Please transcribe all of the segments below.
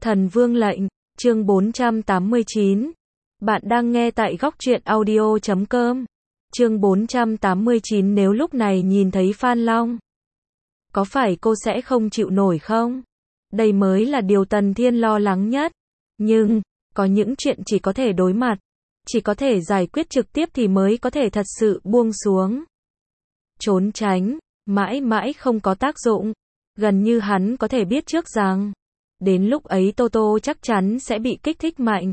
Thần Vương lệnh, chương 489. Bạn đang nghe tại góc truyện audio.com. Chương 489. Nếu lúc này nhìn thấy Phan Long, có phải cô sẽ không chịu nổi không? Đây mới là điều Tần Thiên lo lắng nhất. Nhưng, có những chuyện chỉ có thể đối mặt, chỉ có thể giải quyết trực tiếp thì mới có thể thật sự buông xuống. Trốn tránh, mãi mãi không có tác dụng. Gần như hắn có thể biết trước rằng, đến lúc ấy Toto chắc chắn sẽ bị kích thích mạnh.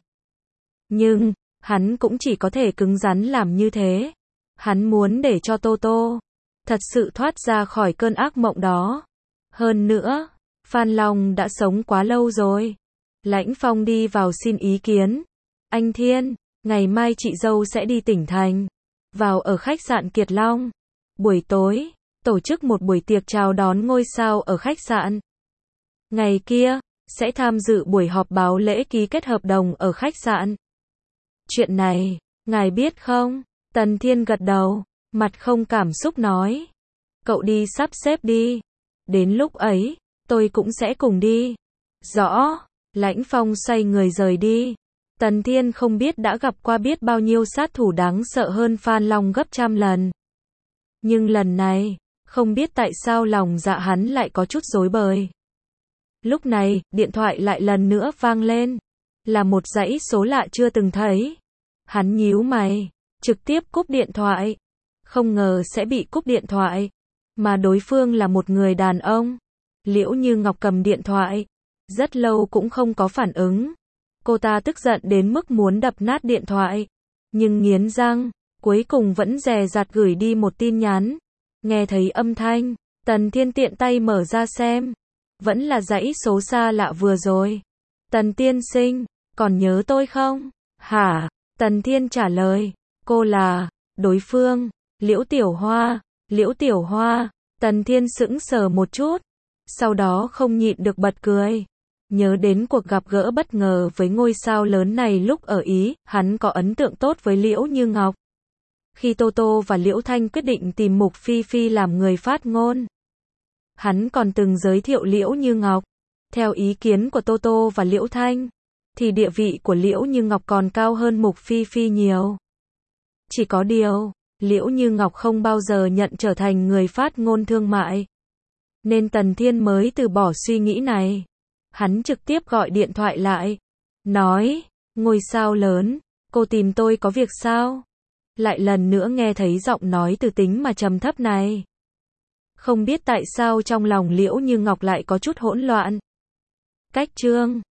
Nhưng, hắn cũng chỉ có thể cứng rắn làm như thế. Hắn muốn để cho Toto thật sự thoát ra khỏi cơn ác mộng đó. Hơn nữa, Phan Long đã sống quá lâu rồi. Lãnh Phong đi vào xin ý kiến. Anh Thiên, ngày mai chị dâu sẽ đi tỉnh thành, vào ở khách sạn Kiệt Long. Buổi tối, tổ chức một buổi tiệc chào đón ngôi sao ở khách sạn. Ngày kia, sẽ tham dự buổi họp báo lễ ký kết hợp đồng ở khách sạn. Chuyện này, ngài biết không? Tần Thiên gật đầu, mặt không cảm xúc nói. Cậu đi sắp xếp đi. Đến lúc ấy, tôi cũng sẽ cùng đi. Rõ. Lãnh Phong xoay người rời đi. Tần Thiên không biết đã gặp qua biết bao nhiêu sát thủ đáng sợ hơn Phan Long gấp trăm lần. Nhưng lần này, không biết tại sao lòng dạ hắn lại có chút rối bời. Lúc này, điện thoại lại lần nữa vang lên. Là một dãy số lạ chưa từng thấy. Hắn nhíu mày, trực tiếp cúp điện thoại. Không ngờ sẽ bị cúp điện thoại. Mà đối phương là một người đàn ông. Liễu Như Ngọc cầm điện thoại. Rất lâu cũng không có phản ứng. Cô ta tức giận đến mức muốn đập nát điện thoại. Nhưng nghiến răng, cuối cùng vẫn dè dặt gửi đi một tin nhắn. Nghe thấy âm thanh, Tần Thiên tiện tay mở ra xem. Vẫn là dãy số xa lạ vừa rồi. Tần tiên sinh, còn nhớ tôi không? Hả? Tần Thiên trả lời. Cô là, đối phương, Liễu Tiểu Hoa. Liễu Tiểu Hoa. Tần Thiên sững sờ một chút. Sau đó không nhịn được bật cười. Nhớ đến cuộc gặp gỡ bất ngờ với ngôi sao lớn này lúc ở Ý, hắn có ấn tượng tốt với Liễu Như Ngọc. Khi Toto và Liễu Thanh quyết định tìm Mục Phi Phi làm người phát ngôn, hắn còn từng giới thiệu Liễu Như Ngọc. Theo ý kiến của Toto và Liễu Thanh, thì địa vị của Liễu Như Ngọc còn cao hơn Mục Phi Phi nhiều. Chỉ có điều, Liễu Như Ngọc không bao giờ nhận trở thành người phát ngôn thương mại. Nên Tần Thiên mới từ bỏ suy nghĩ này. Hắn trực tiếp gọi điện thoại lại. Nói, ngôi sao lớn, cô tìm tôi có việc sao? Lại lần nữa nghe thấy giọng nói từ tính mà trầm thấp này. Không biết tại sao trong lòng Liễu Như Ngọc lại có chút hỗn loạn. Cách chương